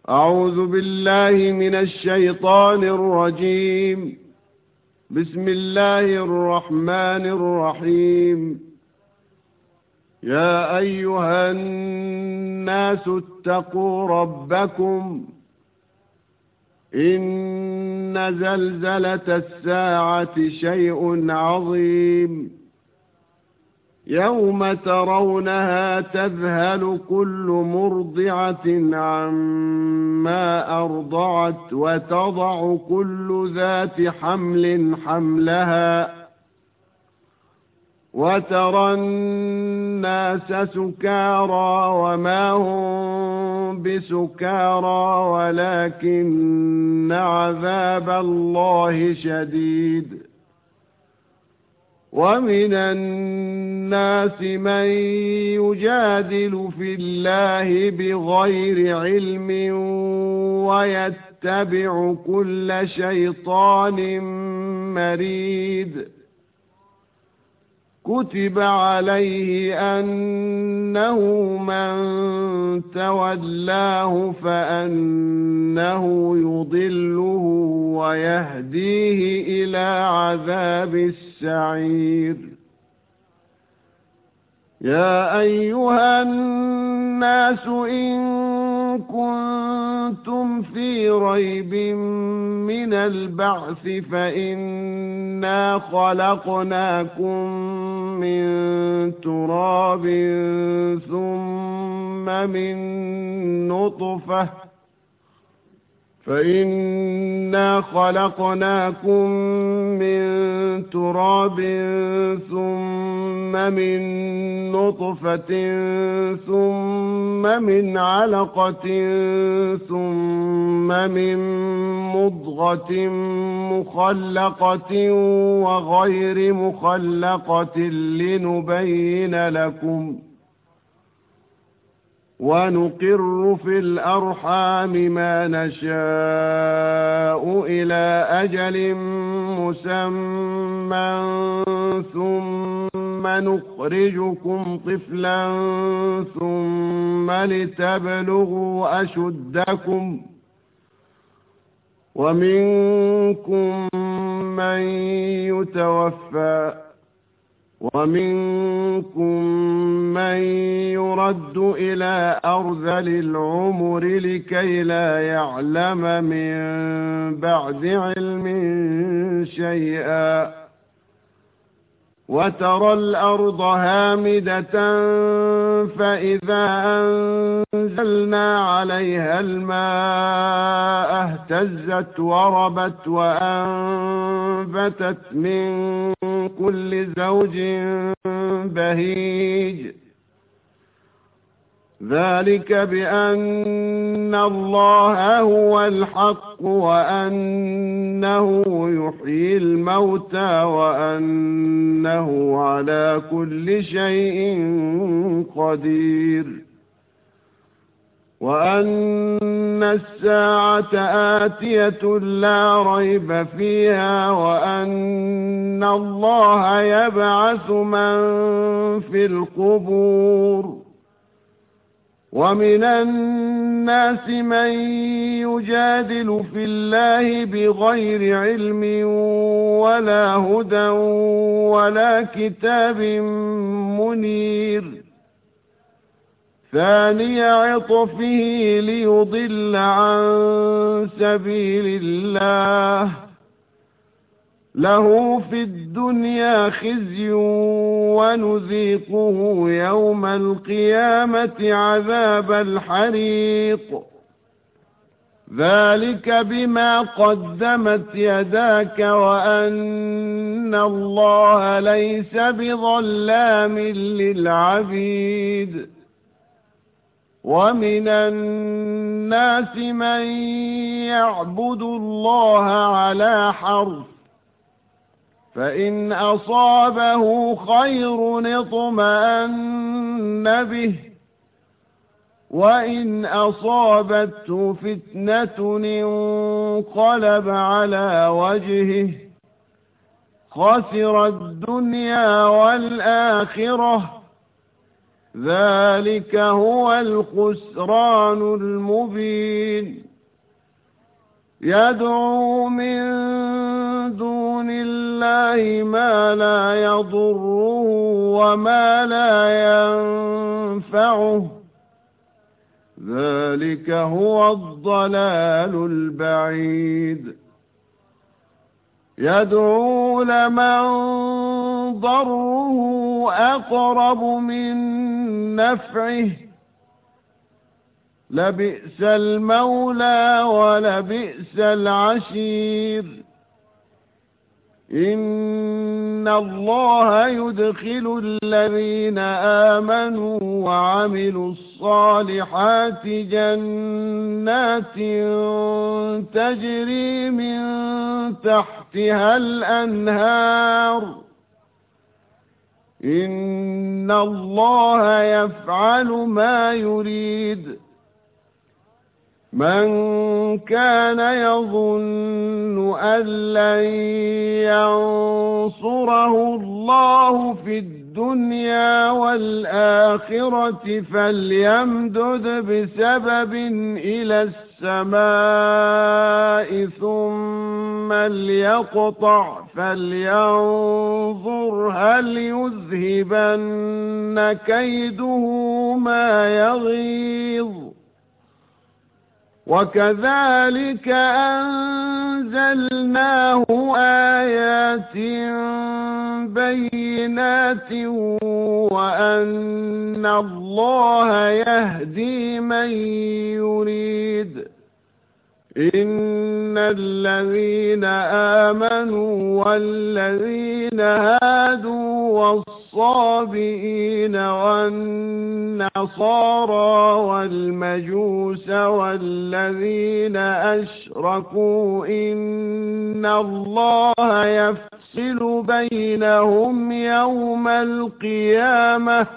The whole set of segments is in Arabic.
أعوذ بالله من الشيطان الرجيم. بسم الله الرحمن الرحيم. يا أيها الناس اتقوا ربكم إن زلزلة الساعة شيء عظيم يوم ترونها تذهل كل مرضعة عما أرضعت وتضع كل ذات حمل حملها وترى الناس سكارى وما هم بسكارى ولكن عذاب الله شديد. ومن الناس من يجادل في الله بغير علم ويتبع كل شيطان مريد. كتب عليه أنه من تولاه فأنه يضله ويهديه إلى عذاب السعير. يا أيها الناس إن كنتم في ريب من البعث فإنا خلقناكم من تراب ثم من نطفة ثم من علقة ثم من مضغة مخلقة وغير مخلقة لنبين لكم ونقر في الأرحام ما نشاء إلى أجل مسمى ثم نخرجكم طفلا ثم لتبلغوا أشدكم ومنكم من يتوفى ومنكم من يرد إلى أرذل العمر لكي لا يعلم من بعد علم شيئا. وترى الأرض هامدة فإذا أنزلنا عليها الماء اهتزت وربت وأنبتت من كل زوج بهيج. ذلك بأن الله هو الحق وأنه يحيي الموتى وأنه على كل شيء قدير وأن الساعة آتية لا ريب فيها وأن الله يبعث من في القبور. ومن الناس من يجادل في الله بغير علم ولا هدى ولا كتاب منير. ثاني عطفه ليضل عن سبيل الله له في الدنيا خزي ونذيقه يوم القيامة عذاب الحريق. ذلك بما قدمت يداك وأن الله ليس بظلام للعبيد. ومن الناس من يعبد الله على حرف فإن أصابه خير اطمأن به وإن أصابته فتنة انقلب على وجهه خسر الدنيا والآخرة ذلك هو الخسران المبين يدعو من دون الله ما لا يضره وما لا ينفعه ذلك هو الضلال البعيد يدعو لمن ضره أقرب من نفعه لبئس المولى ولبئس العشير إن الله يدخل الذين آمنوا وعملوا الصالحات جنات تجري من تحتها الأنهار إن الله يفعل ما يريد من كان يظن أن لن ينصره الله في الدنيا والآخرة فليمدد بسبب إلى السماء ثم ليقطع فلينظر هل يذهبن كيده ما يغيظ وكذلك أنزلناه آيات بينات وأن الله يهدي من يريد إن الذين آمنوا والذين هادوا والصابئين والنصارى والمجوس والذين أشركوا إن الله يفصل بينهم يوم القيامة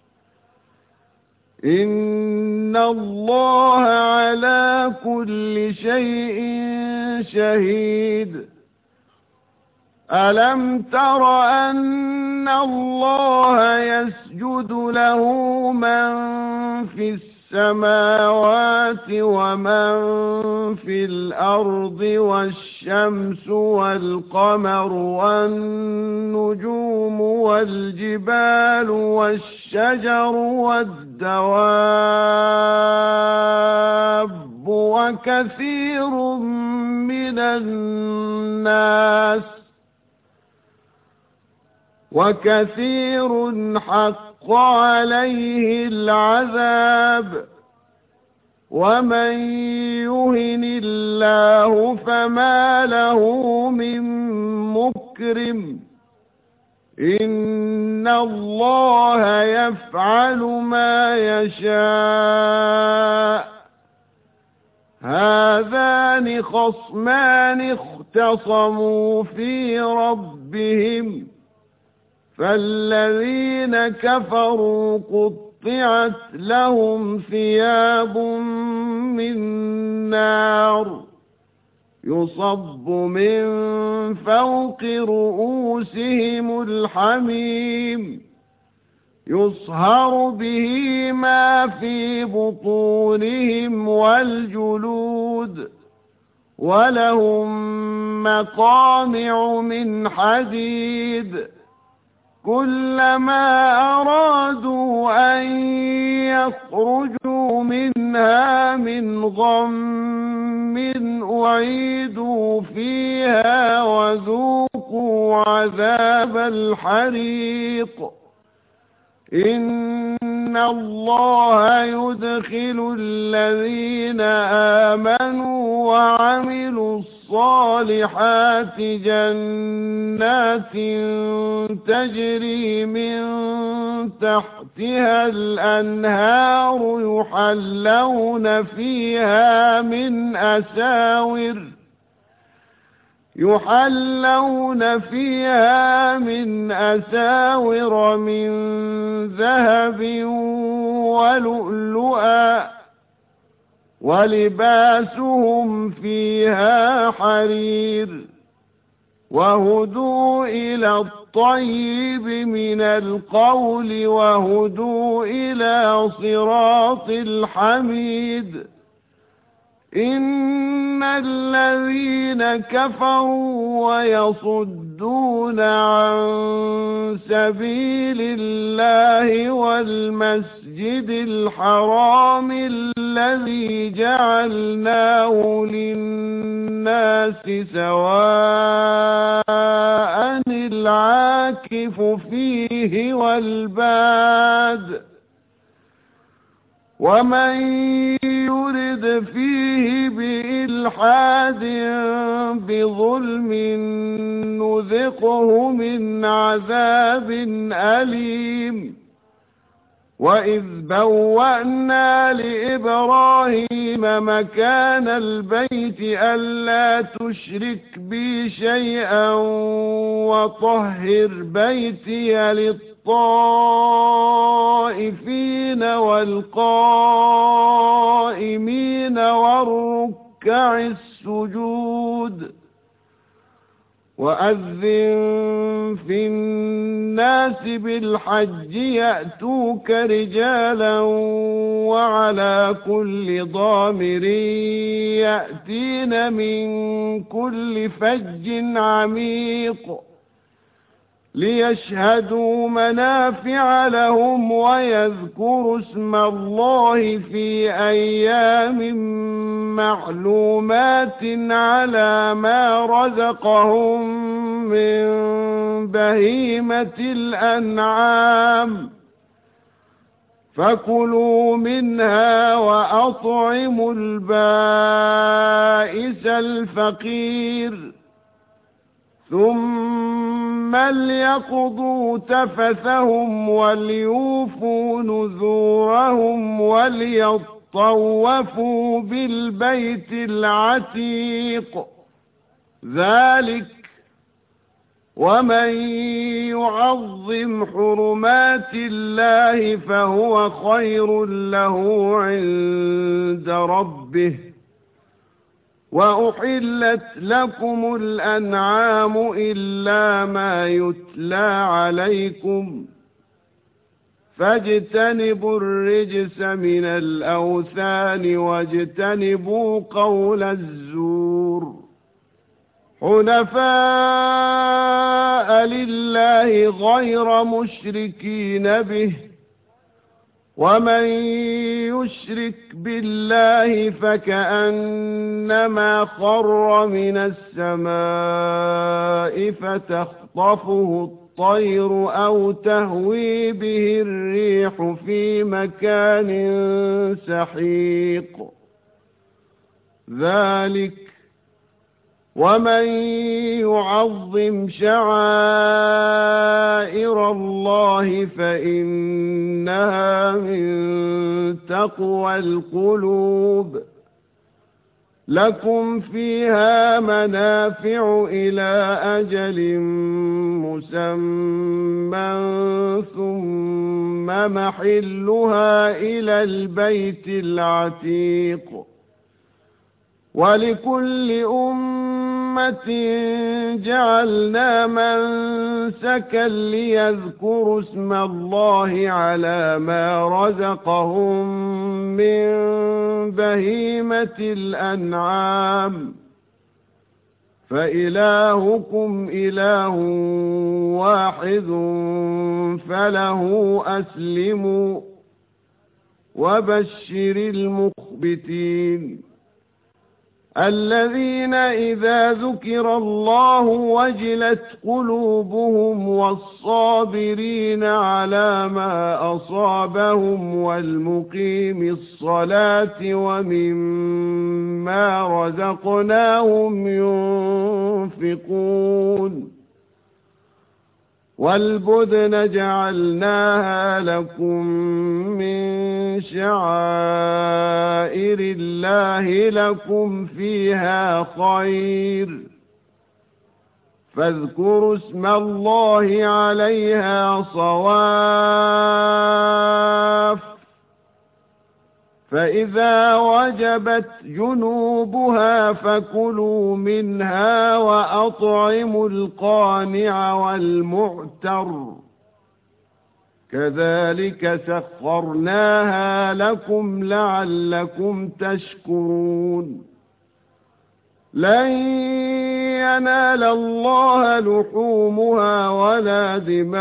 إن الله على كل شيء شهيد ألم تر أن الله يسجد له من في السماوات ومن في الأرض والشمس والقمر والنجوم والجبال والشجر والدواب وكثير من الناس وكثير حق عليه العذاب ومن يهن الله فما له من مكرم إن الله يفعل ما يشاء هذان خصمان اختصموا في ربهم فالذين كفروا قطعت لهم ثياب من نار يصب من فوق رؤوسهم الحميم يصهر به ما في بطونهم والجلود ولهم مقامع من حديد كلما أرادوا أن يخرجوا منها من غم أعيدوا فيها وذوقوا عذاب الحريق إن الله يدخل الذين آمنوا وعملوا الصالحات جنات تجري من تحتها الأنهار يحلون فيها من أساور من ذهب ولؤلؤا ولباسهم فيها حرير وهدوا إلى الطيب من القول وهدوا إلى صراط الحميد. إن الذين كفروا ويصدون عن سبيل الله والمسجد الحرام الذي جعلناه للناس سواء العاكف فيه والباد ومن يرد فيه بإلحاد بظلم نذقه من عذاب أليم. وإذ بوأنا لإبراهيم مكان البيت ألا تشرك بي شيئا وطهر بيتي للطائفين والقائمين والركع السجود. وأذن في الناس بالحج يأتوك رجالا وعلى كل ضامر يأتين من كل فج عميق ليشهدوا منافع لهم ويذكروا اسم الله في أيام معلومات على ما رزقهم من بهيمة الأنعام فكلوا منها وأطعموا البائس الفقير ثم ليقضوا تفثهم وليوفوا نذورهم وليطوفوا بالبيت العتيق. ذلك ومن يعظم حرمات الله فهو خير له عند ربه. وأحلت لكم الأنعام إلا ما يتلى عليكم فاجتنبوا الرجس من الأوثان واجتنبوا قول الزور حنفاء لله غير مشركين به. ومن يشرك بالله فكأنما خر من السماء فتخطفه الطير أو تهوي به الريح في مكان سحيق. ذلك ومن يعظم شعائر الله فإنها من تقوى القلوب. لكم فيها منافع إلى أجل مسمى ثم محلها إلى البيت العتيق. ولكل أمة جعلنا منسكا ليذكروا اسم الله على ما رزقهم من بهيمة الأنعام فإلهكم إله واحد فله أسلموا وبشر المخبتين الذين إذا ذكر الله وجلت قلوبهم والصابرين على ما أصابهم والمقيم الصلاة ومما رزقناهم ينفقون. والبدن جعلناها لكم من شعائر الله لكم فيها خير فاذكروا اسم الله عليها صواف فإذا وجبت جنوبها فكلوا منها وأطعموا القانع والمعتر كذلك سخرناها لكم لعلكم تشكرون لن ينال الله لحومها ولا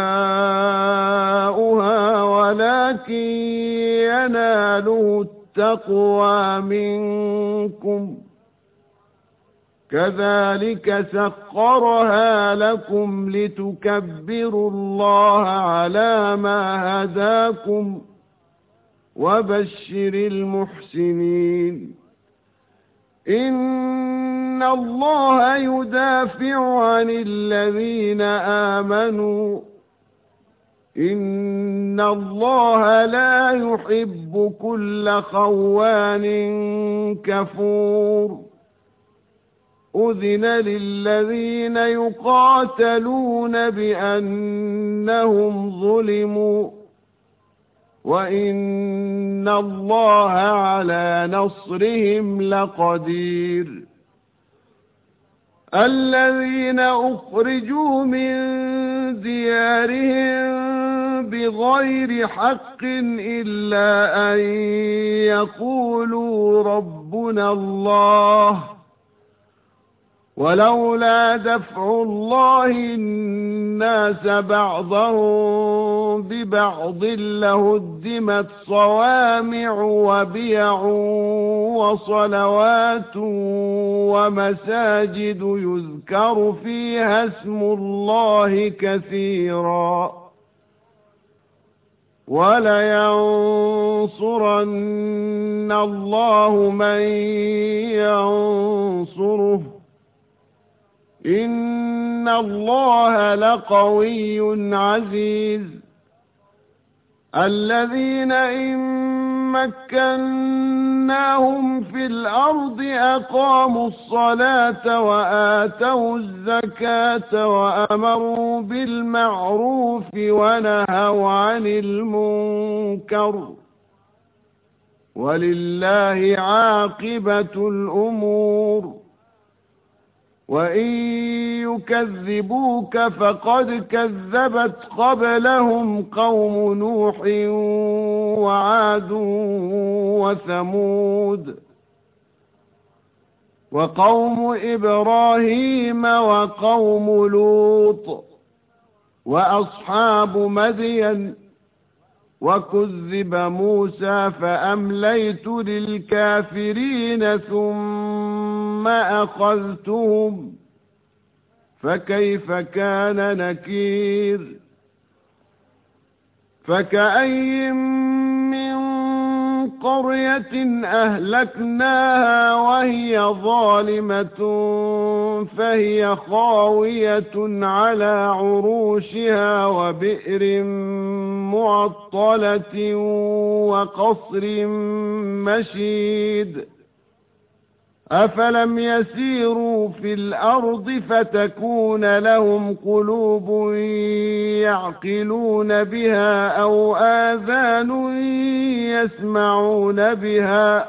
دماؤها ولكن يناله التقوى منكم كذلك سخرها لكم لتكبروا الله على ما هداكم وبشر المحسنين إن الله يدافع عن الذين آمنوا إن الله لا يحب كل خوان كفور أذن للذين يقاتلون بأنهم ظلموا وإن الله على نصرهم لقدير الذين أخرجوا من ديارهم بغير حق إلا أن يقولوا ربنا الله ولولا دفع الله الناس بعضهم ببعض لهدمت صوامع وبيع وصلوات ومساجد يذكر فيها اسم الله كثيرا ولينصرن الله من ينصره إن الله لقوي عزيز الذين إن مكناهم في الأرض أقاموا الصلاة وآتوا الزكاة وأمروا بالمعروف ونهوا عن المنكر ولله عاقبة الأمور وإن يكذبوك فقد كذبت قبلهم قوم نوح وعاد وثمود وقوم إبراهيم وقوم لوط وأصحاب مدين وكذب موسى فأمليت للكافرين ثم أخذتهم فكيف كان نكير فكأي من قرية أهلكناها وهي ظالمة فهي خاوية على عروشها وبئر معطلة وقصر مشيد أفلم يسيروا في الأرض فتكون لهم قلوب يعقلون بها أو آذان يسمعون بها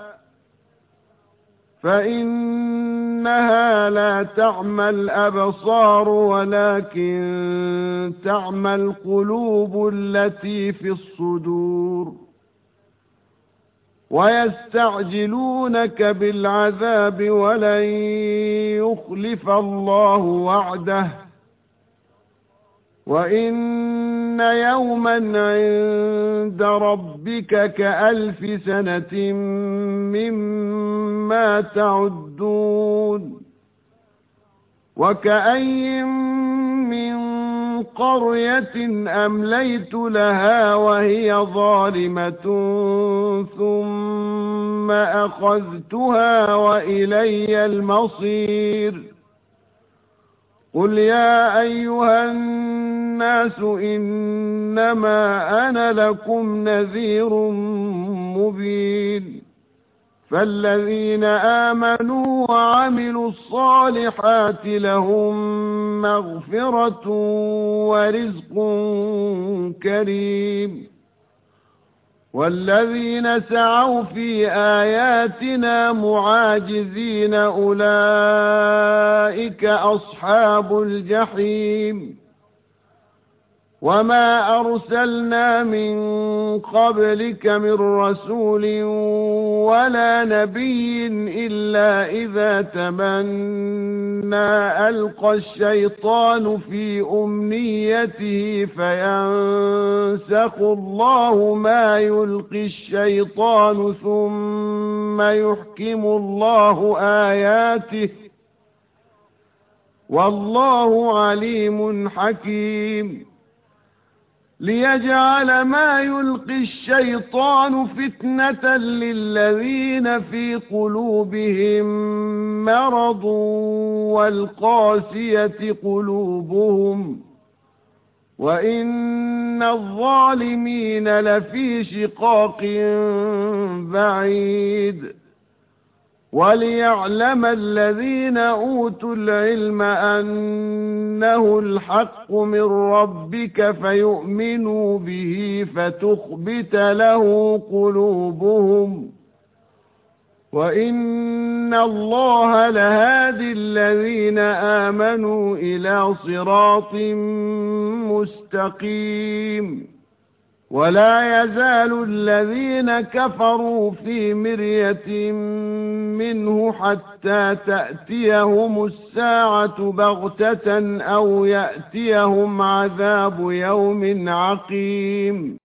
فإنها لا تعمى الأبصار ولكن تعمى القلوب التي في الصدور ويستعجلونك بالعذاب ولن يخلف الله وعده وإن يوما عند ربك كألف سنة مما تعدون وكأي من قرية أمليت لها وهي ظالمة ثم أخذتها وإلي المصير قل يا أيها الناس إنما أنا لكم نذير مبين فالذين آمنوا وعملوا الصالحات لهم مغفرة ورزق كريم والذين سعوا في آياتنا معاجزين أولئك أصحاب الجحيم وما أرسلنا من قبلك من رسول ولا نبي إلا إذا تمنى ألقى الشيطان في أمنيته فينسخ الله ما يلقي الشيطان ثم يحكم الله آياته والله عليم حكيم ليجعل ما يلقي الشيطان فتنة للذين في قلوبهم مرض والقاسية قلوبهم وإن الظالمين لفي شقاق بعيد وليعلم الذين أوتوا العلم أنه الحق من ربك فيؤمنوا به فتخبت له قلوبهم وإن الله لهادي الذين آمنوا إلى صراط مستقيم ولا يزال الذين كفروا في مرية منه حتى تأتيهم الساعة بغتة أو يأتيهم عذاب يوم عقيم